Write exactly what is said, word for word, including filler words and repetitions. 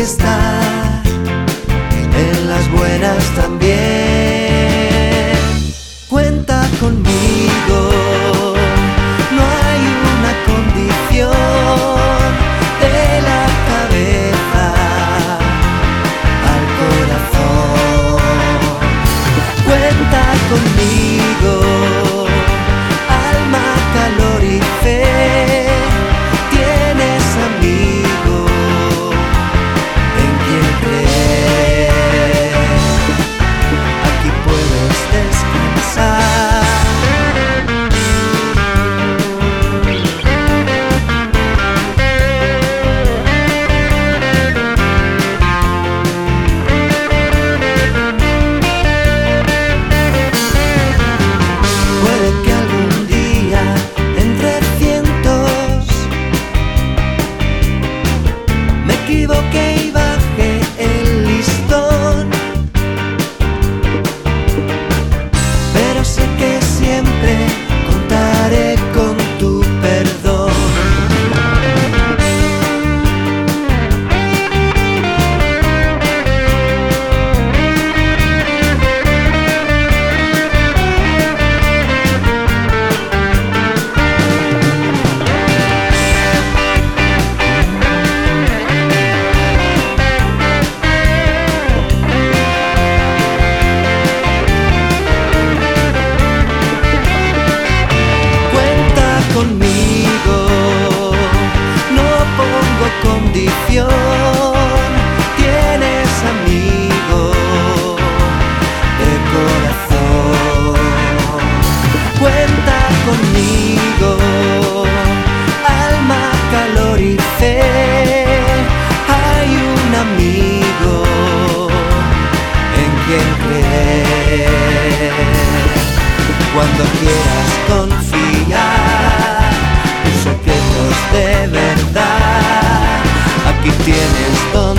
estar en las buenas también. Cuenta conmigo, no hay una condición, de la cabeza al corazón. Cuenta conmigo, alma, calor y fe. Tienes amigo en quien creer. Aquí puedes descansar. Puede que algún día entre cientos me equivoqué y bajé el listón, pero sé que siempre contaré con tu perdón. Cuenta conmigo, no pongo condición. Tienes amigo de corazón. Cuenta conmigo, alma, calor y fe. Hay un amigo en quien creer. Cuando quieras confiar en secretos de verdad, aquí tienes donde